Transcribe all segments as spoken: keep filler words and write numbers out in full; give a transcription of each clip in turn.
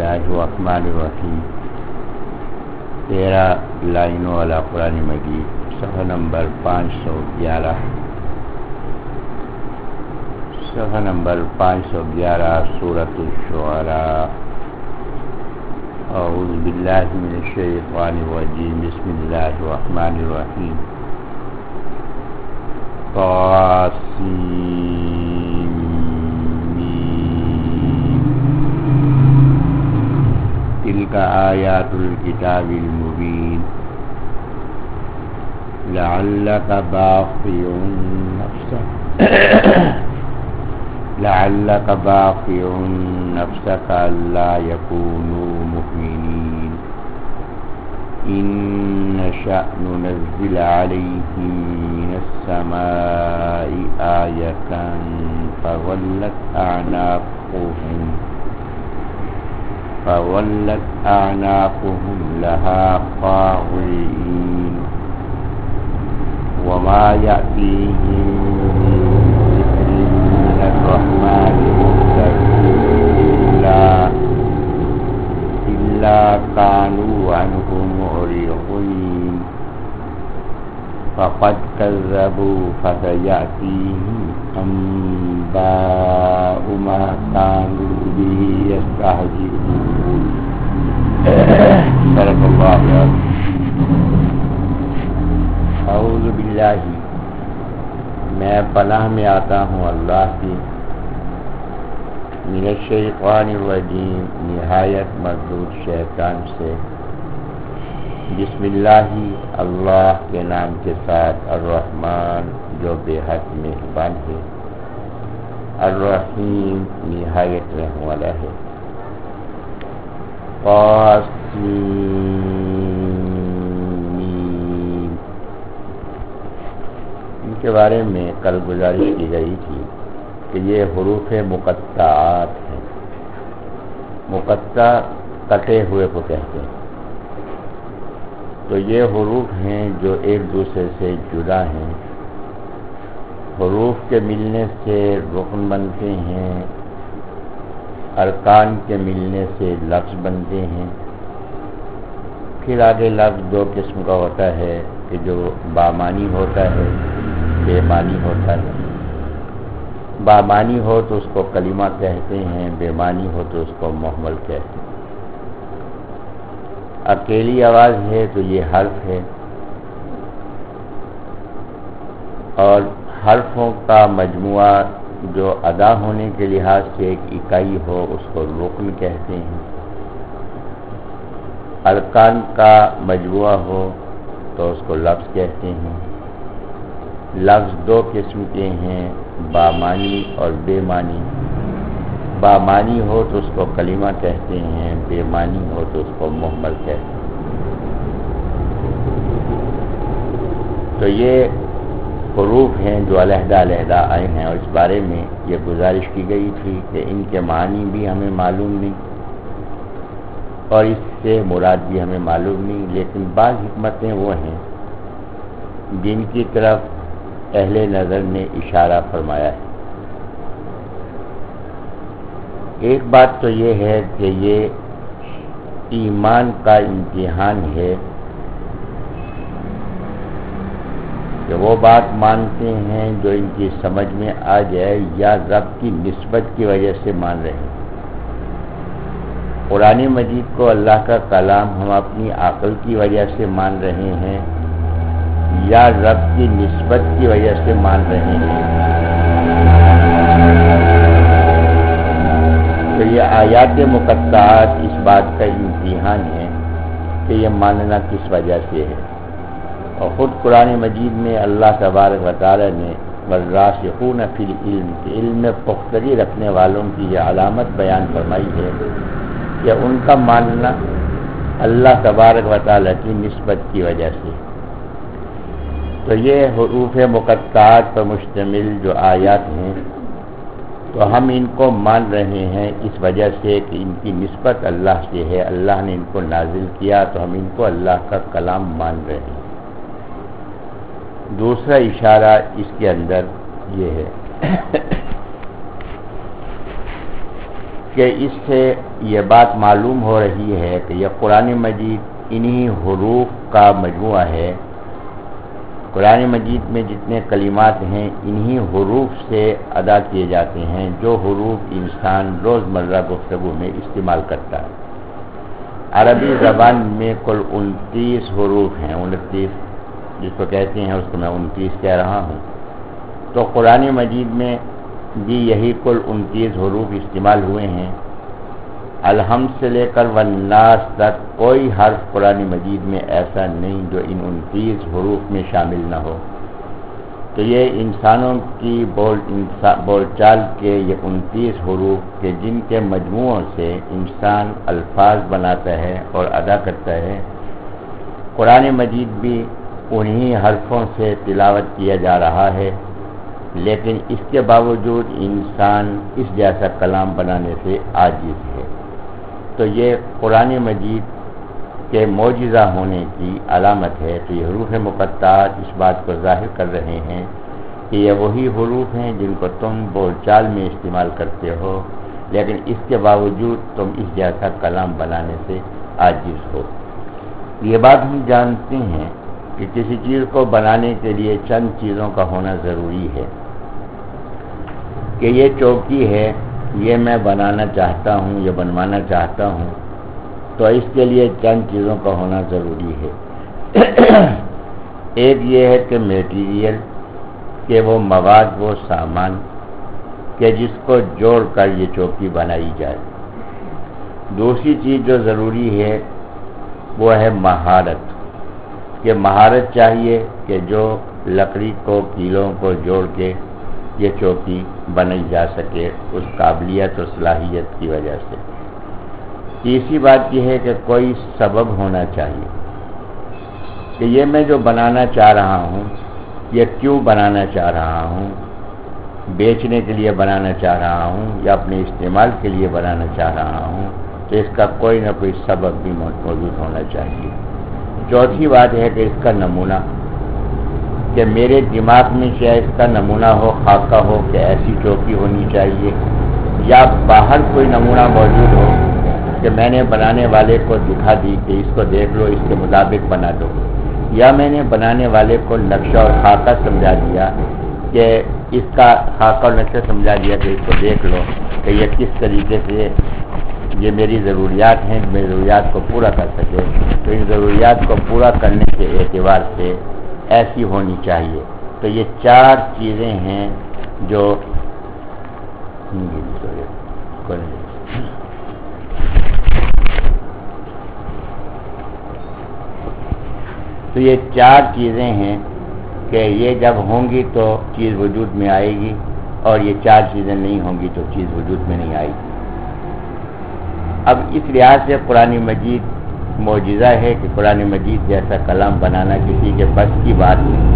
اللہ الرحمن الرحیم. تیرہ لائنوں والا قرآن مجید، صفحہ نمبر پانچ سو گیارہ صفحہ نمبر پانچ سو گیارہ سورۃ الشعراء. اعوذ باللہ من الشیطان الرجیم، بسم اللہ الرحمن الرحیم. طاسین تلک آیات الکتاب المبین لعلک باخع نفسک لعلک باخع نفسک الا یکونوا مؤمنین ان نشأ ننزل علیہم من السماء آیة فولت اعناقهم فولت اعناقهم لها خاضعین وما یأتیہم من ذکر من الرحمن إلا إلا كانوا عنه معرضين فقد كذبوا فسيأتيهم أنباء ما كانوا به يستهزئون. صدق اللہ العظیم. اعوذ باللہ، میں پناہ میں آتا ہوں اللہ کی، من الشیطان الرجیم، نہایت مردود شیطان سے. بسم اللہ، اللہ کے نام کے ساتھ، الرحمن جو بے حد مہربان ہے، الرحیم نہایت رحم والا ہے. طاسین، ان کے بارے میں کل گزارش کی گئی تھی کہ یہ حروف مقطعات ہیں. مقطع کٹے ہوئے کو کہتے ہیں. تو یہ حروف ہیں جو ایک دوسرے سے جدا ہیں. حروف کے ملنے سے رکن بنتے ہیں، ارکان کے ملنے سے لفظ بنتے ہیں. پھر آگے لفظ دو قسم کا ہوتا ہے کہ جو بامانی ہوتا ہے، بے معنی ہوتا ہے. بامانی ہو تو اس کو کلمہ کہتے ہیں، بے معنی ہو تو اس کو محمل کہتے ہیں. اکیلی آواز ہے تو یہ حرف ہے، اور حرفوں کا مجموعہ جو ادا ہونے کے لحاظ سے ایک اکائی ہو اس کو رکن کہتے ہیں. ارکان کا مجموعہ ہو تو اس کو لفظ کہتے ہیں. لفظ دو قسم کے ہیں، بامانی اور بے معنی. بامانی ہو تو اس کو کلمہ کہتے ہیں، بے معنی ہو تو اس کو محمل کہتے ہیں. تو یہ حروف ہیں جو علیحدہ علیحدہ آئے ہیں، اور اس بارے میں یہ گزارش کی گئی تھی کہ ان کے معنی بھی ہمیں معلوم نہیں اور اس سے مراد بھی ہمیں معلوم نہیں، لیکن بعض حکمتیں وہ ہیں جن کی طرف اہل نظر نے اشارہ فرمایا ہے. ایک بات تو یہ ہے کہ یہ ایمان کا امتحان ہے کہ وہ بات مانتے ہیں جو ان کی سمجھ میں آ جائے یا رب کی نسبت کی وجہ سے مان رہے ہیں. قرآن مجید کو اللہ کا کلام ہم اپنی عقل کی وجہ سے مان رہے ہیں یا رب کی نسبت کی وجہ سے مان رہے ہیں. تو یہ آیات مقطعات اس بات کا امتحان ہے کہ یہ ماننا کس وجہ سے ہے. اور خود قرآن مجید میں اللہ تبارک و تعالی نے والراسخون فی العلم، کہ علم میں پختگی رکھنے والوں کی یہ علامت بیان فرمائی ہے کہ ان کا ماننا اللہ تبارک و تعالی کی نسبت کی وجہ سے. تو یہ حروف مقطعات پر مشتمل جو آیات ہیں تو ہم ان کو مان رہے ہیں اس وجہ سے کہ ان کی نسبت اللہ سے ہے، اللہ نے ان کو نازل کیا تو ہم ان کو اللہ کا کلام مان رہے ہیں. دوسرا اشارہ اس کے اندر یہ ہے کہ اس سے یہ بات معلوم ہو رہی ہے کہ یہ قرآن مجید انہی حروف کا مجموعہ ہے. قرآن مجید میں جتنے کلمات ہیں انہی حروف سے ادا کیے جاتے ہیں جو حروف انسان روزمرہ گفتگو میں استعمال کرتا ہے. عربی زبان میں کل انتیس حروف ہیں، انتیس جس کو کہتے ہیں اس کو میں انتیس کہہ رہا ہوں. تو قرآن مجید میں بھی یہی کل انتیس حروف استعمال ہوئے ہیں. الحمد سے لے کر والناس تک کوئی حرف قرآن مجید میں ایسا نہیں جو ان انتیس حروف میں شامل نہ ہو. تو یہ انسانوں کی بول بول چال کے یہ انتیس حروف کہ جن کے مجموعوں سے انسان الفاظ بناتا ہے اور ادا کرتا ہے، قرآن مجید بھی انہی حرفوں سے تلاوت کیا جا رہا ہے. لیکن اس کے باوجود انسان اس جیسا کلام بنانے سے عاجز ہے. تو یہ قرآن مجید کے معجزہ ہونے کی علامت ہے. تو یہ حروف مقطعات اس بات کو ظاہر کر رہے ہیں کہ یہ وہی حروف ہیں جن کو تم بول چال میں استعمال کرتے ہو، لیکن اس کے باوجود تم اس جیسا کلام بنانے سے عاجز ہو. یہ بات ہم جانتے ہیں کہ کسی چیز کو بنانے کے لیے چند چیزوں کا ہونا ضروری ہے. کہ یہ چوکی ہے، یہ میں بنانا چاہتا ہوں، یہ بنوانا چاہتا ہوں، تو اس کے لیے چند چیزوں کا ہونا ضروری ہے. ایک یہ ہے کہ میٹیریل، کہ وہ مواد، وہ سامان کہ جس کو جوڑ کر یہ چوکی بنائی جائے. دوسری چیز جو ضروری ہے وہ ہے مہارت، کہ مہارت چاہیے کہ جو لکڑی کو کیلوں کو جوڑ کے یہ چوکی بنائی جا سکے اس قابلیت اور صلاحیت کی وجہ سے. تیسری بات یہ ہے کہ کوئی سبب ہونا چاہیے کہ یہ میں جو بنانا چاہ رہا ہوں یہ کیوں بنانا چاہ رہا ہوں، بیچنے کے لیے بنانا چاہ رہا ہوں یا اپنے استعمال کے لیے بنانا چاہ رہا ہوں، تو اس کا کوئی نہ کوئی سبب بھی موجود ہونا چاہیے. چوتھی بات ہے کہ اس کا نمونہ، کہ میرے دماغ میں شاید اس کا نمونہ ہو، خاکہ ہو کہ ایسی چوکی ہونی چاہیے، یا باہر کوئی نمونہ موجود ہو کہ میں نے بنانے والے کو دکھا دی کہ اس کو دیکھ لو، اس کے مطابق بنا دو، یا میں نے بنانے والے کو نقشہ اور خاکہ سمجھا دیا کہ اس کا خاکہ اور نقشہ سمجھا دیا کہ اس کو دیکھ لو کہ یہ کس طریقے سے یہ میری ضروریات ہیں، میری ضروریات کو پورا کر سکے. تو ان ضروریات کو پورا کرنے کے اعتبار سے ایسی ہونی چاہیے. تو یہ چار چیزیں ہیں جو تو یہ چار چیزیں ہیں کہ یہ جب ہوں گی تو چیز وجود میں آئے گی، اور یہ چار چیزیں نہیں ہوں گی تو چیز وجود میں نہیں آئے گی. اب اس لحاظ سے قرآن مجید معجزہ ہے کہ قرآن مجید جیسا کلام بنانا کسی کے بس کی بات نہیں.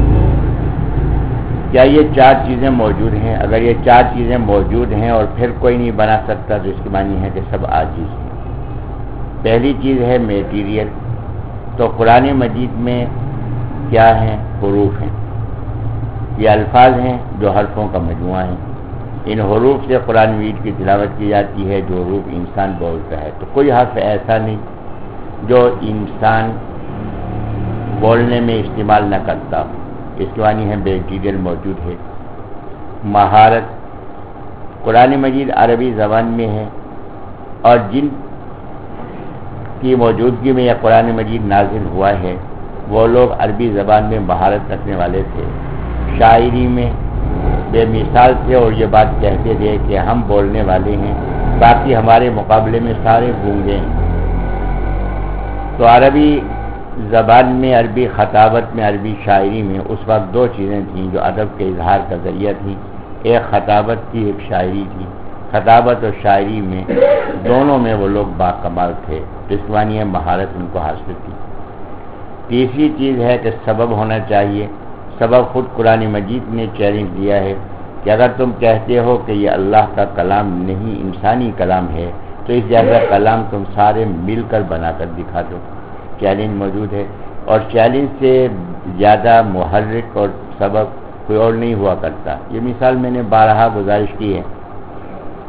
کیا یہ چار چیزیں موجود ہیں؟ اگر یہ چار چیزیں موجود ہیں اور پھر کوئی نہیں بنا سکتا تو اس کی معنی ہے کہ سب عاجز ہیں. پہلی چیز ہے میٹیریل. تو قرآن مجید میں کیا ہیں؟ حروف ہیں. یہ الفاظ ہیں جو حرفوں کا مجموعہ ہیں. ان حروف سے قرآن مجید کی تلاوت کی جاتی ہے جو حروف انسان بولتا ہے. تو کوئی حرف ایسا نہیں جو انسان بولنے میں استعمال نہ کرتا. اس کی معنی ہے میٹیریل موجود ہے. مہارت، قرآن مجید عربی زبان میں ہے، اور جن کی موجودگی میں یہ قرآن مجید نازل ہوا ہے وہ لوگ عربی زبان میں مہارت رکھنے والے تھے. شاعری میں بے مثال تھے اور یہ بات کہتے تھے کہ ہم بولنے والے ہیں، باقی ہمارے مقابلے میں سارے گونگے ہیں. تو عربی زبان میں، عربی خطابت میں، عربی شاعری میں اس وقت دو چیزیں تھیں جو ادب کے اظہار کا ذریعہ تھیں. ایک خطابت تھی، ایک شاعری تھی. خطابت اور شاعری میں دونوں میں وہ لوگ باکمال تھے. اس معنی ہے مہارت ان کو حاصل تھی. تیسری چیز ہے کہ سبب ہونا چاہیے. سبب خود قرآن مجید نے چیلنج دیا ہے کہ اگر تم کہتے ہو کہ یہ اللہ کا کلام نہیں انسانی کلام ہے تو اس جیسا کلام تم سارے مل کر بنا کر دکھا دو. چیلنج موجود ہے، اور چیلنج سے زیادہ محرک اور سبب کوئی اور نہیں ہوا کرتا. یہ مثال میں نے بارہا گزارش کی ہے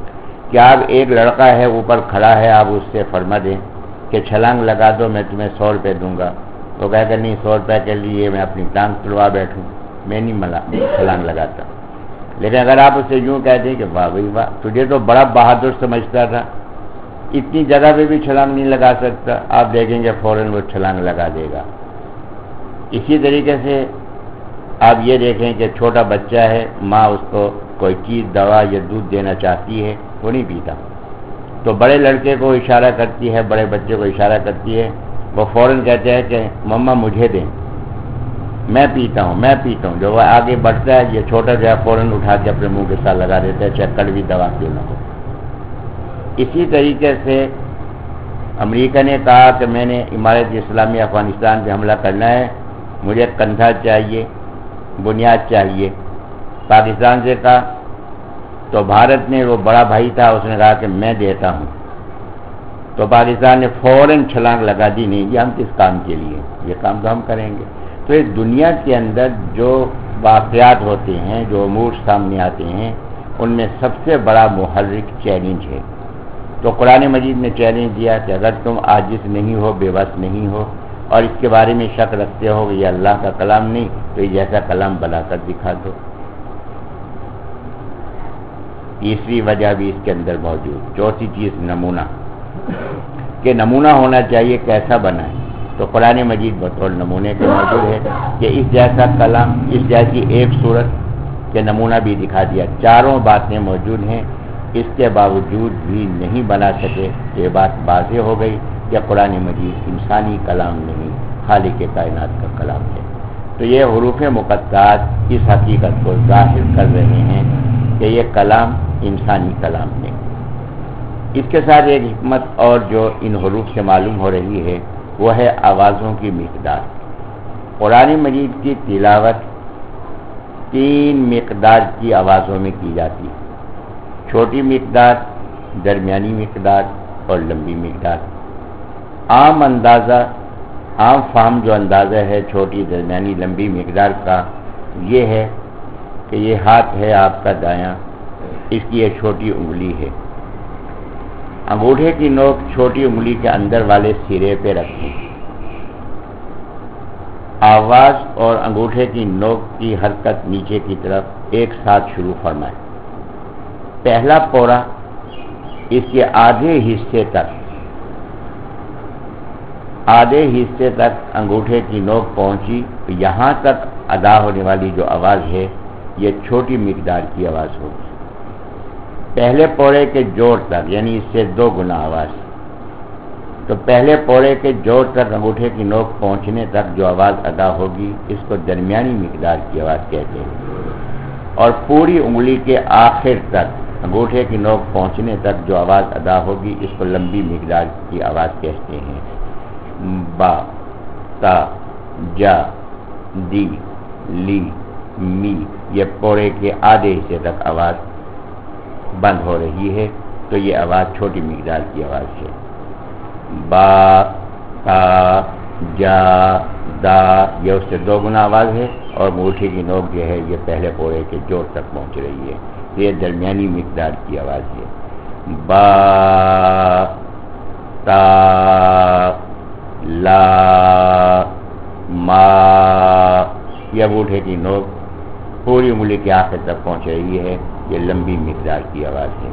کہ آپ ایک لڑکا ہے اوپر کھڑا ہے، آپ اس سے فرما دیں کہ چھلانگ لگا دو میں تمہیں سو روپے دوں گا، تو کہہ کر نہیں سو روپے کے لیے میں اپنی ٹانگ تلوا بیٹھوں، میں نہیں ملا چھلانگ لگاتا۔ لیکن اگر آپ اسے یوں کہہ دیں کہ واہ بھائی واہ، تجھے تو بڑا بہادر سمجھتا تھا، اتنی جگہ پہ بھی چھلانگ نہیں لگا سکتا، آپ دیکھیں گے فوراً وہ چھلانگ لگا دے گا۔ اسی طریقے سے آپ یہ دیکھیں کہ چھوٹا بچہ ہے، ماں اس کو کوئی چیز دوا یا دودھ دینا چاہتی ہے، وہ نہیں پیتا، تو بڑے لڑکے کو اشارہ کرتی ہے، بڑے بچے کو اشارہ کرتی ہے، وہ فوراً کہتے ہیں کہ مما مجھے دیں، میں پیتا ہوں میں پیتا ہوں۔ جو وہ آگے بڑھتا ہے، یہ چھوٹا جو ہے فوراً اٹھا کے اپنے منہ کے ساتھ لگا دیتا ہے، چاہے کڑوی دوا کیوں نہ ہو۔ اسی طریقے سے امریکہ نے کہا کہ میں نے امارت اسلامی افغانستان پہ حملہ کرنا ہے، مجھے کندھا چاہیے، بنیاد چاہیے، پاکستان سے کہا، تو بھارت نے، وہ بڑا بھائی تھا، اس نے کہا کہ میں دیتا ہوں، تو پاکستان نے فوراً چھلانگ لگا دی، نہیں یہ ہم کس کام کے لیے، یہ کام تو ہم کریں گے۔ تو اس دنیا کے اندر جو واقعات ہوتے ہیں، جو امور سامنے آتے ہیں، ان میں سب سے بڑا محرک چیلنج ہے۔ تو قرآن مجید نے چیلنج دیا کہ اگر تم عاجز نہیں ہو، بے بس نہیں ہو، اور اس کے بارے میں شک رکھتے ہو کہ یہ اللہ کا کلام نہیں، تو یہ جیسا کلام بنا کر دکھا دو۔ تیسری وجہ بھی اس کے اندر موجود، چوتھی چیز نمونہ، کہ نمونہ ہونا چاہیے کیسا بنا ہے، تو قرآن مجید بطور نمونے کے موجود ہے کہ اس جیسا کلام، اس جیسی ایک صورت کے نمونہ بھی دکھا دیا، چاروں باتیں موجود ہیں، اس کے باوجود بھی نہیں بنا سکے، یہ بات واضح ہو گئی کہ قرآن مجید انسانی کلام نہیں، خالق کائنات کا کلام ہے۔ تو یہ حروف مقطعات اس حقیقت کو ظاہر کر رہے ہیں کہ یہ کلام انسانی کلام نہیں۔ اس کے ساتھ ایک حکمت اور جو ان حروف سے معلوم ہو رہی ہے، وہ ہے آوازوں کی مقدار۔ قرآن مجید کی تلاوت تین مقدار کی آوازوں میں کی جاتی ہے، چھوٹی مقدار، درمیانی مقدار اور لمبی مقدار۔ عام اندازہ، عام فہم جو اندازہ ہے چھوٹی، درمیانی، لمبی مقدار کا، یہ ہے کہ یہ ہاتھ ہے آپ کا دایاں، اس کی یہ چھوٹی انگلی ہے، انگوٹھے کی نوک چھوٹی انگلی کے اندر والے سرے پہ رکھیں، آواز اور انگوٹھے کی نوک کی حرکت نیچے کی طرف ایک ساتھ شروع فرمائیں۔ پہلا پورا اس کے آدھے حصے تک آدھے حصے تک انگوٹھے کی نوک پہنچی، یہاں تک ادا ہونے والی جو آواز ہے یہ چھوٹی مقدار کی آواز ہوگی۔ پہلے پورے کے جوڑ تک، یعنی اس سے دو گنا آواز، تو پہلے پورے کے جوڑ تک انگوٹھے کی نوک پہنچنے تک جو آواز ادا ہوگی اس کو درمیانی مقدار کی آواز کہتے ہیں، اور پوری انگلی کے آخر تک انگوٹھے کی نوک پہنچنے تک جو آواز ادا ہوگی اس کو لمبی مقدار کی آواز کہتے ہیں۔ با، تا، جا، دی، لی، می، یہ پورے کے آدھے حصے تک آواز بند ہو رہی ہے، تو یہ آواز چھوٹی مقدار کی آواز ہے۔ با، تا، جا، دا، یہ اس سے دو گنا آواز ہے، اور انگوٹھے کی نوک جو ہے یہ پہلے پورے کے جوڑ تک پہنچ رہی ہے، یہ درمیانی مقدار کی آواز ہے۔ با، تا، لا، ما، یہ انگوٹھے کی نوک پوری انگلی کے آخر تک پہنچ رہی ہے، یہ لمبی مقدار کی آواز ہے۔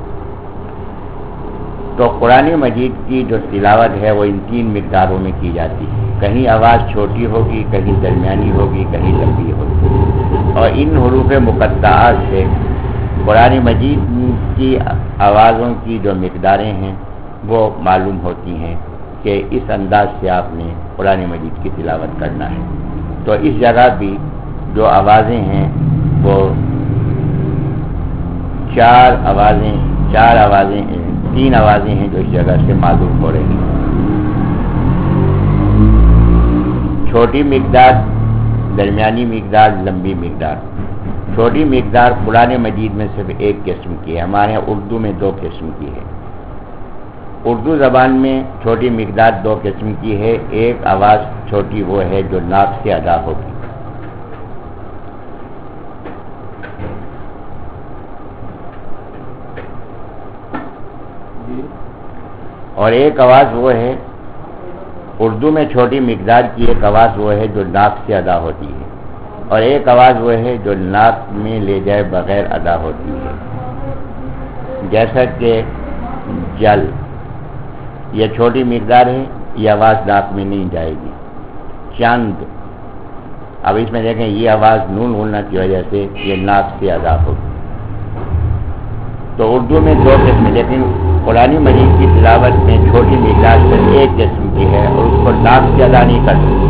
تو قرآن مجید کی جو تلاوت ہے وہ ان تین مقداروں میں کی جاتی ہے، کہیں آواز چھوٹی ہوگی، کہیں درمیانی ہوگی، کہیں لمبی ہوگی، اور ان حروف مقطعات سے قرآن مجید کی آوازوں کی جو مقداریں ہیں وہ معلوم ہوتی ہیں کہ اس انداز سے آپ نے قرآن مجید کی تلاوت کرنا ہے۔ تو اس جگہ بھی جو آوازیں ہیں وہ چار آوازیں چار آوازیں تین آوازیں ہیں جو اس جگہ سے معلوم ہو رہی ہیں، چھوٹی مقدار، درمیانی مقدار، لمبی مقدار۔ چھوٹی مقدار قرآن مجید میں صرف ایک قسم کی ہے، ہمارے یہاں اردو میں دو قسم کی ہے۔ اردو زبان میں چھوٹی مقدار دو قسم کی ہے، ایک آواز چھوٹی وہ ہے جو ناک سے ادا ہوگی، اور ایک آواز وہ ہے اردو میں چھوٹی مقدار کی ایک آواز وہ ہے جو ناک سے ادا ہوتی ہے، اور ایک آواز وہ ہے جو ناک میں لے جائے بغیر ادا ہوتی ہے، جیسا کہ جل، یہ چھوٹی مقدار ہے، یہ آواز ناک میں نہیں جائے گی۔ چند، اب اس میں دیکھیں یہ آواز نون بولنا کی وجہ سے یہ ناک سے ادا ہوگی۔ تو اردو میں دو قسم، لیکن قرآن مجید کی تلاوت میں چھوٹی مقدار صرف ایک قسم کی ہے اور اس کو ناک سے ادا نہیں کر سکتے۔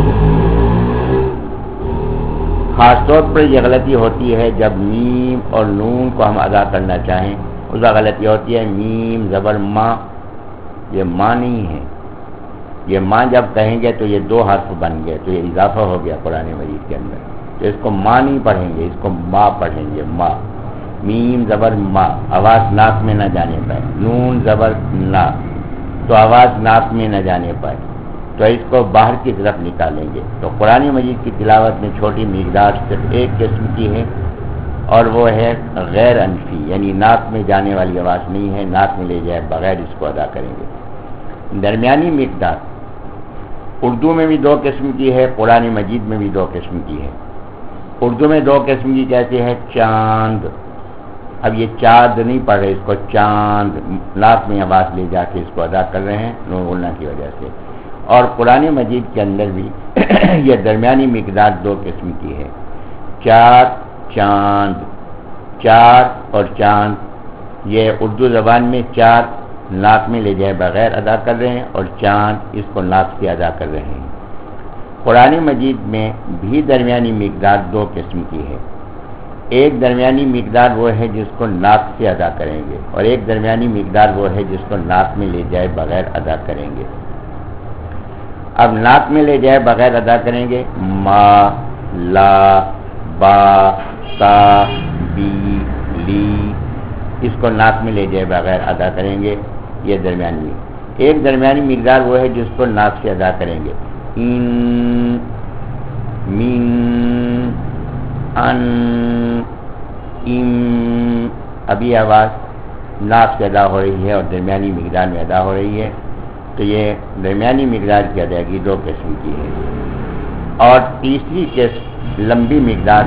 خاص طور پر یہ غلطی ہوتی ہے جب میم اور نون کو ہم ادا کرنا چاہیں، اس کا غلطی ہوتی ہے میم زبر ماں، یہ ماں نہیں ہے، یہ ماں جب کہیں گے تو یہ دو حرف بن گئے، تو یہ اضافہ ہو گیا قرآن مجید کے اندر، تو اس کو ماں نہیں پڑھیں گے، اس کو ماں پڑھیں گے، ماں، میم زبر ماں، آواز ناک میں نہ جانے پائے، نون زبر نا، تو آواز ناک میں نہ جانے پائے، تو اس کو باہر کی طرف نکالیں گے۔ تو قرآن مجید کی تلاوت میں چھوٹی مقدار صرف ایک قسم کی ہے اور وہ ہے غیر انفی، یعنی ناک میں جانے والی آواز نہیں ہے، ناک میں لے جائے بغیر اس کو ادا کریں گے۔ درمیانی مقدار اردو میں بھی دو قسم کی ہے، قرآن مجید میں بھی دو قسم کی ہے۔ اردو میں دو قسم کی کہتے ہیں چاند، اب یہ چاند نہیں پڑھ رہے، اس کو چاند، ناک میں آواز لے جا کے اس کو ادا کر رہے ہیں نون بولنا کی وجہ سے۔ اور قرآن مجید کے اندر بھی یہ درمیانی مقدار دو قسم کی ہے، چار چاند، چار اور چاند، یہ اردو زبان میں چار ناک میں لے جائے بغیر ادا کر رہے ہیں اور چاند اس کو ناک سے ادا کر رہے ہیں۔ قرآن مجید میں بھی درمیانی مقدار دو قسم کی ہے، ایک درمیانی مقدار وہ ہے جس کو ناک سے ادا کریں گے اور ایک درمیانی مقدار وہ ہے جس کو ناک میں لے جائے بغیر ادا کریں گے۔ اب ناک میں لے جائے بغیر ادا کریں گے، ما، لا، با، تا، بی، لی، اس کو ناک میں لے جائے بغیر ادا کریں گے، یہ درمیانی۔ ایک درمیانی مقدار وہ ہے جس کو ناک سے ادا کریں گے، ان، من، ان، ام، ابھی آواز ناک سے ادا ہو رہی ہے اور درمیانی مقدار میں ادا ہو رہی ہے، تو یہ درمیانی مقدار کی ادائیگی دو قسم کی ہے۔ اور تیسری قسم لمبی مقدار،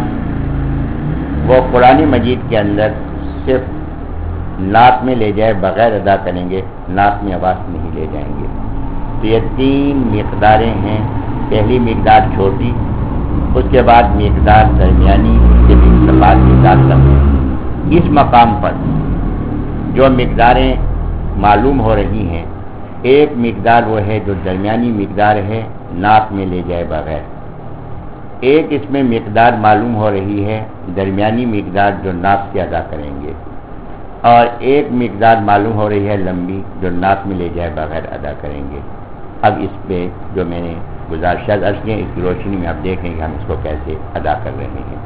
وہ قرآن مجید کے اندر صرف ناک میں لے جائے بغیر ادا کریں گے، ناک میں آواز نہیں لے جائیں گے۔ تو یہ تین مقداریں ہیں، پہلی مقدار چھوٹی، اس کے بعد مقدار درمیانی، اس کے بعد مقدار لمبی۔ اس مقام پر جو مقداریں معلوم ہو رہی ہیں، ایک مقدار وہ ہے جو درمیانی مقدار ہے ناک میں لے جائے بغیر، ایک اس میں مقدار معلوم ہو رہی ہے درمیانی مقدار جو ناک سے ادا کریں گے، اور ایک مقدار معلوم ہو رہی ہے لمبی جو ناک میں لے جائے بغیر ادا کریں گے۔ اب اس پہ جو میں نے گزارشات عرض کی ہیں، اس کی روشنی میں آپ دیکھیں کہ ہم اس کو کیسے ادا کر رہے ہیں۔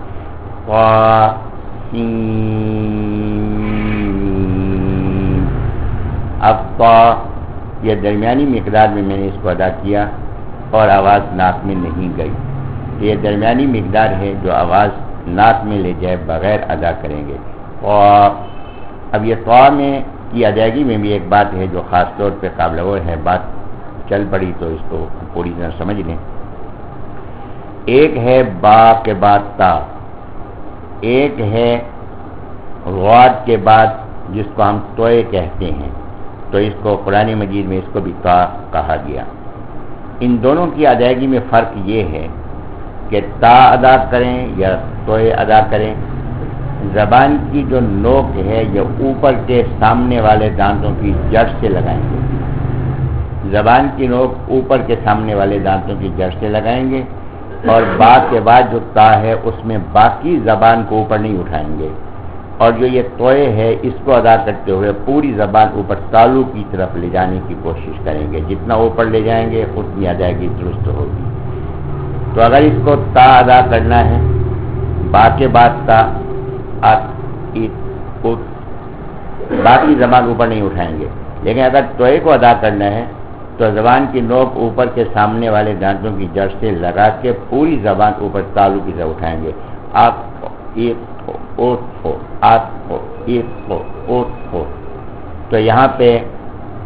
اب طا، یہ درمیانی مقدار میں میں نے اس کو ادا کیا اور آواز ناک میں نہیں گئی، تو یہ درمیانی مقدار ہے جو آواز ناک میں لے جائے بغیر ادا کریں گے۔ اور اب یہ طا میں کی ادائیگی میں بھی ایک بات ہے جو خاص طور پہ قابل غور ہے، بات چل پڑی تو اس کو پوری طرح سمجھ لیں۔ ایک ہے با کے بعد تا، ایک ہے غاد کے بعد جس کو ہم توئے کہتے ہیں، تو اس کو قرآن مجید میں اس کو بھی تا کہا گیا۔ ان دونوں کی ادائیگی میں فرق یہ ہے کہ تا ادا کریں یا توئے ادا کریں، زبان کی جو نوک ہے یہ اوپر کے سامنے والے دانتوں کی جڑ سے لگائیں گے، زبان کی نوک اوپر کے سامنے والے دانتوں کی جڑ سے لگائیں گے، اور با کے بعد جو تا ہے اس میں باقی زبان کو اوپر نہیں اٹھائیں گے، اور جو یہ توئے ہے اس کو ادا کرتے ہوئے پوری زبان اوپر تالو کی طرف لے جانے کی کوشش کریں گے، جتنا اوپر لے جائیں گے اتنی ادائیگی درست ہوگی۔ تو اگر اس کو تا ادا کرنا ہے، با کے بعد تا، ات، ات، ات، باقی زبان اوپر نہیں اٹھائیں گے، لیکن اگر توئے کو ادا کرنا ہے تو زبان کی نوک اوپر کے سامنے والے دانتوں کی جڑ سے لگا کے پوری زبان اوپر تالو کی طرف اٹھائیں گے، آپ ایک ہو، اوت ہو، آت ہو، ایک ہو، اوت ہو۔ تو یہاں پہ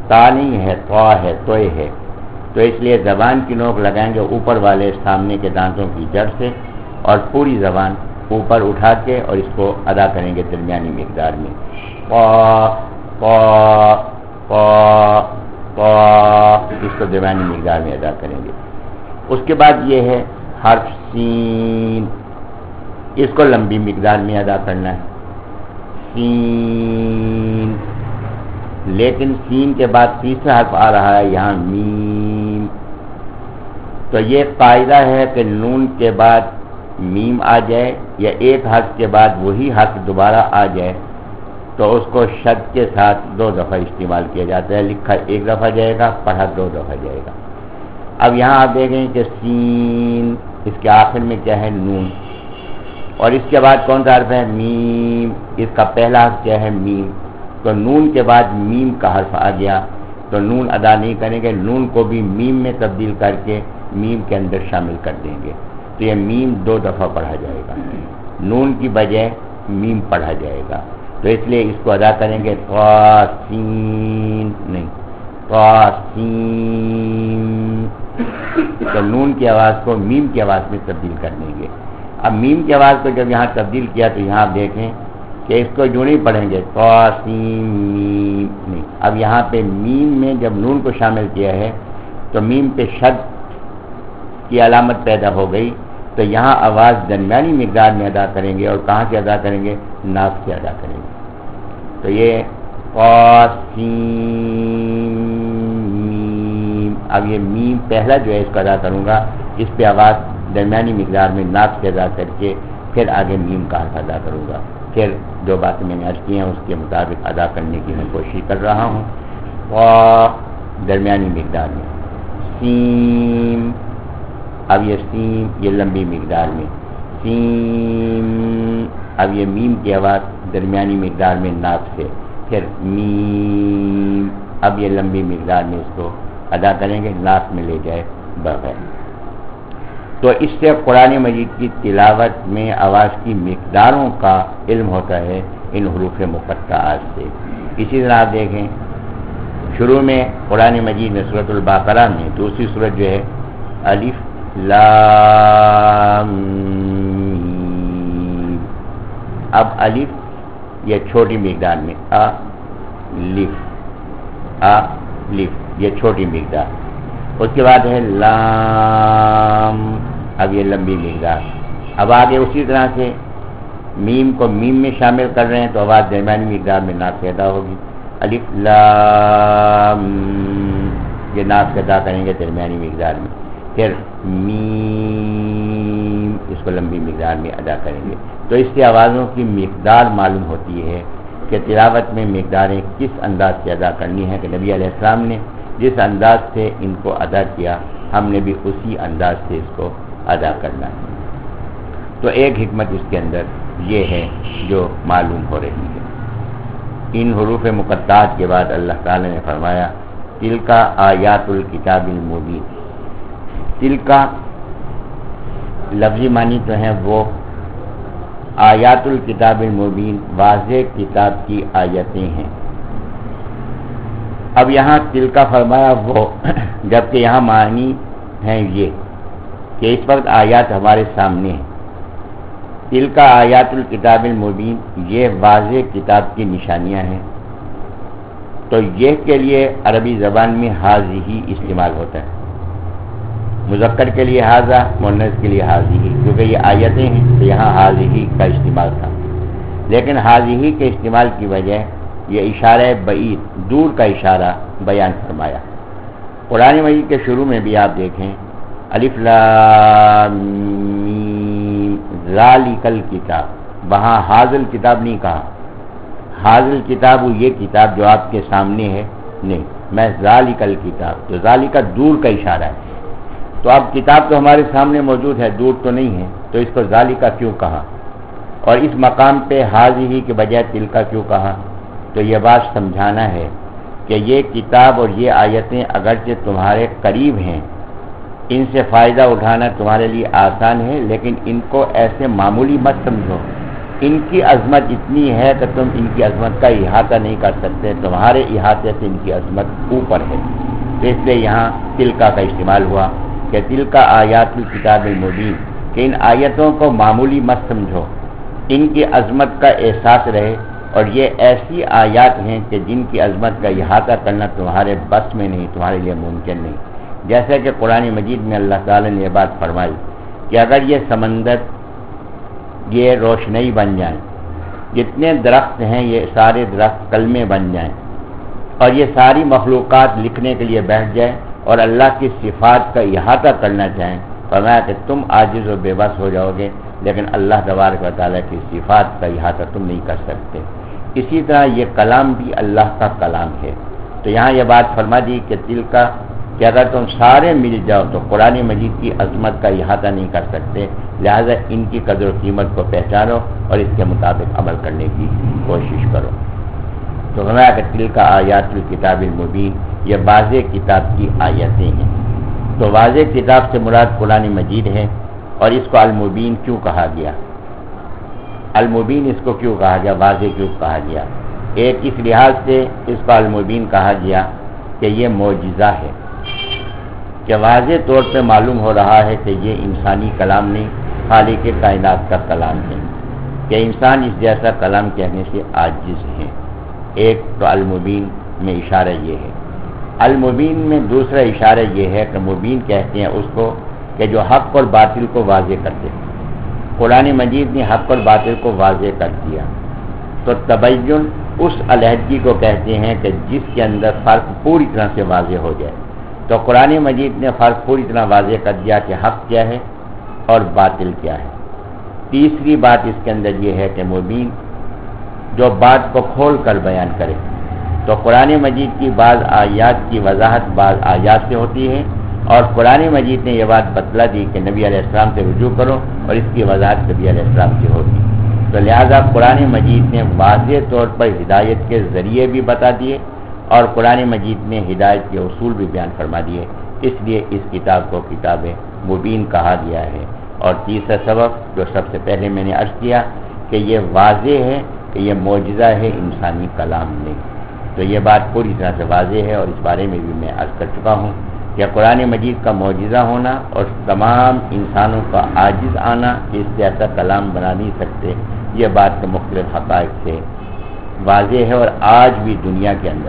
تا نہیں ہے، تو ہے، توئے ہے، تو اس لیے زبان کی نوک لگائیں گے اوپر والے سامنے کے دانتوں کی جڑ سے، اور پوری زبان اوپر اٹھا کے اور اس کو ادا کریں گے درمیانی مقدار میں، قا قا قا قا، اس کو درمیانی مقدار میں ادا کریں گے۔ اس کے بعد یہ ہے حرف سین، اس کو لمبی مقدار میں ادا کرنا ہے، سین، لیکن سین کے بعد تیسرا حرف آ رہا ہے یہاں میم، تو یہ قاعدہ ہے کہ نون کے بعد میم آ جائے یا ایک حرف کے بعد وہی حرف دوبارہ آ جائے تو اس کو شد کے ساتھ دو دفعہ استعمال کیا جاتا ہے، لکھا ایک دفعہ جائے گا، پڑھا دو دفعہ جائے گا۔ اب یہاں آپ دیکھیں کہ سین، اس کے آخر میں کیا ہے؟ نون، اور اس کے بعد کون سا حرف ہے؟ میم، اس کا پہلا حرف کیا ہے؟ میم، تو نون کے بعد میم کا حرف آ گیا تو نون ادا نہیں کریں گے، نون کو بھی میم میں تبدیل کر کے میم کے اندر شامل کر دیں گے، تو یہ میم دو دفعہ پڑھا جائے گا، نون کی بجائے میم پڑھا جائے گا، تو اس لیے اس کو ادا کریں گے طاسین، نہیں طاسین، تو نون کی آواز کو میم کی آواز میں تبدیل کر دیں گے۔ اب میم کی آواز کو جب یہاں تبدیل کیا تو یہاں آپ دیکھیں کہ اس کو جو نہیں پڑھیں گے طاسین میم، نہیں، اب یہاں پہ میم میں جب نون کو شامل کیا ہے تو میم پہ شد کی علامت پیدا ہو گئی، تو یہاں آواز درمیانی مقدار میں ادا کریں گے، اور کہاں سے ادا کریں گے؟ ناف سے ادا کریں گے، تو یہ قاسین میم، اب یہ میم پہلا جو ہے اس کو ادا کروں گا، اس پہ آواز درمیانی مقدار میں ناف سے ادا کر کے پھر آگے میم کا حرف ادا کروں گا، پھر جو باتیں میں نے عرض کی ہیں اس کے مطابق ادا کرنے کی میں کوشش کر رہا ہوں۔ قا درمیانی مقدار میں، سین، اب یہ سین یہ لمبی مقدار میں، سین، اب یہ میم کی آواز درمیانی مقدار میں ناف سے، پھر میم، اب یہ لمبی مقدار میں اس کو ادا کریں گے، ناف میں لے جائے بغیر۔ تو اس سے قرآن مجید کی تلاوت میں آواز کی مقداروں کا علم ہوتا ہے ان حروف مقطعات سے۔ اسی طرح آپ دیکھیں شروع میں قرآن مجید میں سورۃ البقرہ میں دوسری سورت جو ہے الف لام میم، اب الف یہ چھوٹی مقدار میں، ا لف، ا لف یہ چھوٹی مقدار، اس کے بعد ہے لام، اب یہ لمبی مقدار، اب آگے اسی طرح سے میم کو میم میں شامل کر رہے ہیں تو آواز درمیانی مقدار میں ناف سے ادا ہوگی، الف لام یہ ناف سے ادا کریں گے درمیانی مقدار میں، پھر میم اس کو لمبی مقدار میں ادا کریں گے، تو اس سے آوازوں کی مقدار معلوم ہوتی ہے کہ تلاوت میں مقداریں کس انداز سے ادا کرنی ہے، کہ نبی علیہ السلام نے جس انداز سے ان کو ادا کیا ہم نے بھی اسی انداز سے اس کو ادا کرنا ہے۔ تو ایک حکمت اس کے اندر یہ ہے جو معلوم ہو رہی ہے۔ ان حروف مقطعات کے بعد اللہ تعالی نے فرمایا تلکا آیات الکتاب المبین، تلکا لفظی معنی تو ہیں وہ آیات الکتاب المبین، واضح کتاب کی آیتیں ہیں۔ اب یہاں تلکا فرمایا وہ، جبکہ یہاں معنی ہیں یہ کہ اس وقت آیات ہمارے سامنے ہیں۔ تلکا آیات الکتاب المبین یہ واضح کتاب کی نشانیاں ہیں، تو یہ کے لیے عربی زبان میں حاضی استعمال ہوتا ہے، مذکر کے لیے حاضہ، مؤنث کے لیے حاضی، کیونکہ یہ آیتیں ہیں تو یہاں حاضی کا استعمال تھا، لیکن حاضی کے استعمال کی وجہ یہ اشارہ بعید، دور کا اشارہ بیان فرمایا۔ قرآن مجید کے شروع میں بھی آپ دیکھیں الف لام میم ذالک الکتاب، وہاں حاضل کتاب نہیں کہا، حاضل کتاب یہ کتاب جو آپ کے سامنے ہے نہیں، میں ذالک الکتاب، تو ذالک دور کا اشارہ ہے، تو اب کتاب تو ہمارے سامنے موجود ہے، دور تو نہیں ہے، تو اس کو ذالک کیوں کہا، اور اس مقام پہ حاضی کے بجائے تلکا کیوں کہا؟ تو یہ بات سمجھانا ہے کہ یہ کتاب اور یہ آیتیں اگرچہ تمہارے قریب ہیں، ان سے فائدہ اٹھانا تمہارے لیے آسان ہے، لیکن ان کو ایسے معمولی مت سمجھو ان کی عظمت اتنی ہے کہ تم ان کی عظمت کا احاطہ نہیں کر سکتے، تمہارے احاطے سے ان کی عظمت اوپر ہے۔ تو اس لیے یہاں تلکا کا استعمال ہوا کہ تلکا آیات الکتاب المبین، کہ ان آیتوں کو معمولی مت سمجھو، ان کی عظمت کا احساس رہے، اور یہ ایسی آیات ہیں کہ جن کی عظمت کا احاطہ کرنا تمہارے بس میں نہیں، تمہارے لیے ممکن نہیں۔ جیسے کہ قرآن مجید میں اللہ تعالیٰ نے یہ بات فرمائی کہ اگر یہ سمندر یہ روشنی بن جائیں، جتنے درخت ہیں یہ سارے درخت کلمے بن جائیں، اور یہ ساری مخلوقات لکھنے کے لیے بیٹھ جائیں اور اللہ کی صفات کا احاطہ کرنا چاہیں، فرمایا کہ تم عاجز و بے بس ہو جاؤ گے، لیکن اللہ تبارک و تعالیٰ کی صفات کا احاطہ تم نہیں کر سکتے۔ اسی طرح یہ کلام بھی اللہ کا کلام ہے۔ تو یہاں یہ بات فرما دی کہ دل کا کہ اگر تم سارے مل جاؤ تو قرآن مجید کی عظمت کا احاطہ نہیں کر سکتے، لہذا ان کی قدر و قیمت کو پہچانو اور اس کے مطابق عمل کرنے کی کوشش کرو۔ تو ہمارا کہ دل کا آیات الکتاب المبین، یہ واضح کتاب کی آیتیں ہیں۔ تو واضح کتاب سے مراد قرآن مجید ہے، اور اس کو المبین کیوں کہا گیا؟ المبین اس کو کیوں کہا گیا، واضح کیوں کہا گیا؟ ایک اس لحاظ سے اس کو المبین کہا گیا کہ یہ معجزہ ہے، کہ واضح طور پہ معلوم ہو رہا ہے کہ یہ انسانی کلام نہیں، خالق کائنات کا کلام ہے، کہ انسان اس جیسا کلام کہنے سے عاجز ہیں۔ ایک تو المبین میں اشارہ یہ ہے۔ المبین میں دوسرا اشارہ یہ ہے کہ مبین کہتے ہیں اس کو کہ جو حق اور باطل کو واضح کرتے ہیں۔ قرآن مجید نے حق اور باطل کو واضح کر دیا۔ تو تبین اس علیحدگی کو کہتے ہیں کہ جس کے اندر فرق پوری طرح سے واضح ہو جائے۔ تو قرآن مجید نے فرق پوری طرح واضح کر دیا کہ حق کیا ہے اور باطل کیا ہے۔ تیسری بات اس کے اندر یہ ہے کہ مبین جو بات کو کھول کر بیان کرے۔ تو قرآن مجید کی بعض آیات کی وضاحت بعض آیات سے ہوتی ہے، اور قرآن مجید نے یہ بات بتلا دی کہ نبی علیہ السلام سے رجوع کرو، اور اس کی وضاحت نبی علیہ السلام سے ہوگی۔ تو لہذا قرآن مجید نے واضح طور پر ہدایت کے ذریعے بھی بتا دیے، اور قرآن مجید نے ہدایت کے اصول بھی بیان فرما دیے، اس لیے اس کتاب کو کتاب مبین کہا گیا ہے۔ اور تیسرا سبب جو سب سے پہلے میں نے عرض کیا کہ یہ واضح ہے کہ یہ معجزہ ہے، انسانی کلام نہیں۔ تو یہ بات پوری طرح سے واضح ہے، اور اس بارے میں بھی میں عرض کر چکا ہوں کہ قرآن مجید کا معجزہ ہونا اور تمام انسانوں کا عاجز آنا کہ اس جیسا کلام بنا نہیں سکتے، یہ بات تو مختلف حقائق سے واضح ہے۔ اور آج بھی دنیا کے اندر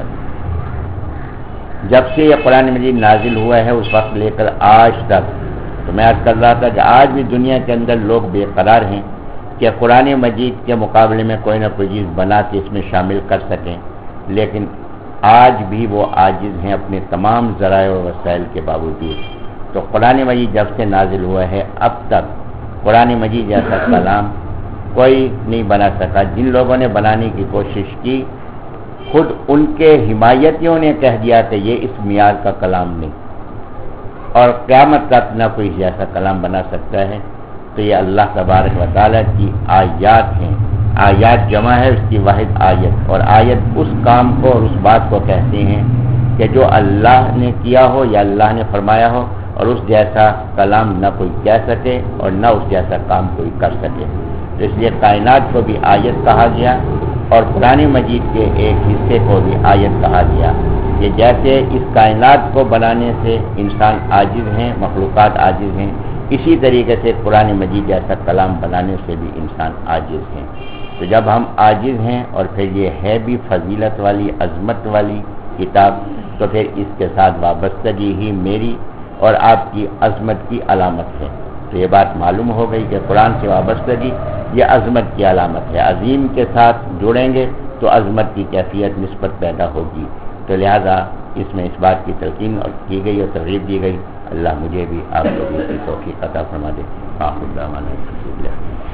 جب سے یہ قرآن مجید نازل ہوا ہے اس وقت لے کر آج تک، تو میں عرض کر رہا تھا کہ آج بھی دنیا کے اندر لوگ بے قرار ہیں کہ قرآن مجید کے مقابلے میں کوئی نہ کوئی چیز بنا کے اس میں شامل کر سکیں، لیکن آج بھی وہ عاجز ہیں اپنے تمام ذرائع و وسائل کے باوجود۔ تو قرآن مجید جب سے نازل ہوا ہے اب تک قرآن مجید جیسا کلام کوئی نہیں بنا سکا۔ جن لوگوں نے بنانے کی کوشش کی خود ان کے حمایتیوں نے کہہ دیا کہ یہ اس معیار کا کلام نہیں، اور قیامت تک نہ کوئی جیسا کلام بنا سکتا ہے۔ تو یہ اللہ تبارک و تعالیٰ کی آیات ہیں، آیات جمع ہے اس کی واحد آیت، اور آیت اس کام کو اور اس بات کو کہتے ہیں کہ جو اللہ نے کیا ہو یا اللہ نے فرمایا ہو، اور اس جیسا کلام نہ کوئی کہہ سکے اور نہ اس جیسا کام کوئی کر سکے۔ تو اس لیے کائنات کو بھی آیت کہا گیا، اور قرآن مجید کے ایک حصے کو بھی آیت کہا گیا، کہ جیسے اس کائنات کو بنانے سے انسان عاجز ہیں، مخلوقات عاجز ہیں، اسی طریقے سے قرآن مجید جیسا کلام بنانے سے بھی انسان عاجز ہیں۔ تو جب ہم عاجز ہیں اور پھر یہ ہے بھی فضیلت والی عظمت والی کتاب، تو پھر اس کے ساتھ وابستگی ہی میری اور آپ کی عظمت کی علامت ہے۔ تو یہ بات معلوم ہو گئی کہ قرآن سے وابستگی یہ عظمت کی علامت ہے۔ عظیم کے ساتھ جڑیں گے تو عظمت کی کیفیت نسبت پیدا ہوگی۔ تو لہذا اس میں اس بات کی تلقین کی گئی اور ترغیب دی گئی۔ اللہ مجھے بھی آپ کو بھی اس کی توفیق عطا فرما دے۔ آخر دعوانا الحمدللہ۔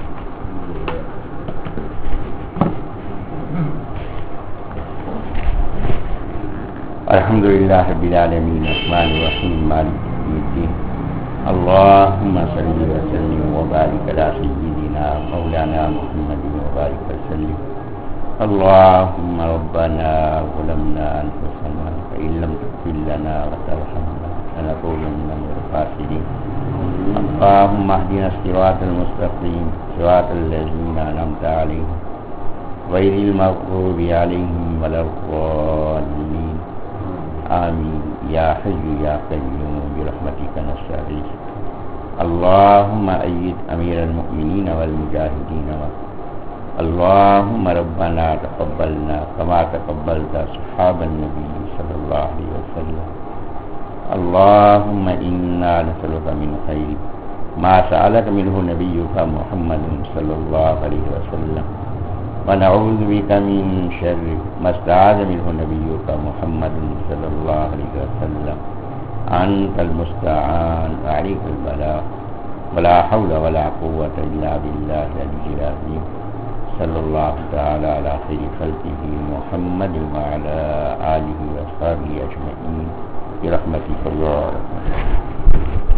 الحمد للہ رب العالمین الرحمن الرحیم مالک یوم الدین اللہم صلی وسلم وبارک علی سیدنا مولانا محمد وبارک وسلم اللہم ربنا ظلمنا انفسنا فإن لم تغفر لنا وترحمنا لنكونن من الخاسرین اللهم اهدنا الصراط المستقيم صراط الذين أنعمت عليهم غير المغضوب عليهم ولا الضالين آمين يا حي يا قيوم برحمتك نستغيث اللهم أيد أمير المؤمنين والمجاهدين اللهم ربنا تقبلنا كما تقبلت أصحاب النبي صلى الله عليه وسلم اللهم إنا نسألك من خير ما سألك منه نبيك محمد صلى الله عليه وسلم ونعوذ بك من شر ما استعاذ منه نبيك محمد صلى الله عليه وسلم أنت المستعان وعليك البلاغ ولا حول ولا قوة إلا بالله العلي العظيم صلى الله تعالى على خير خلقه محمد وعلى آله وصحبه أجمعين برحمتك يا رب.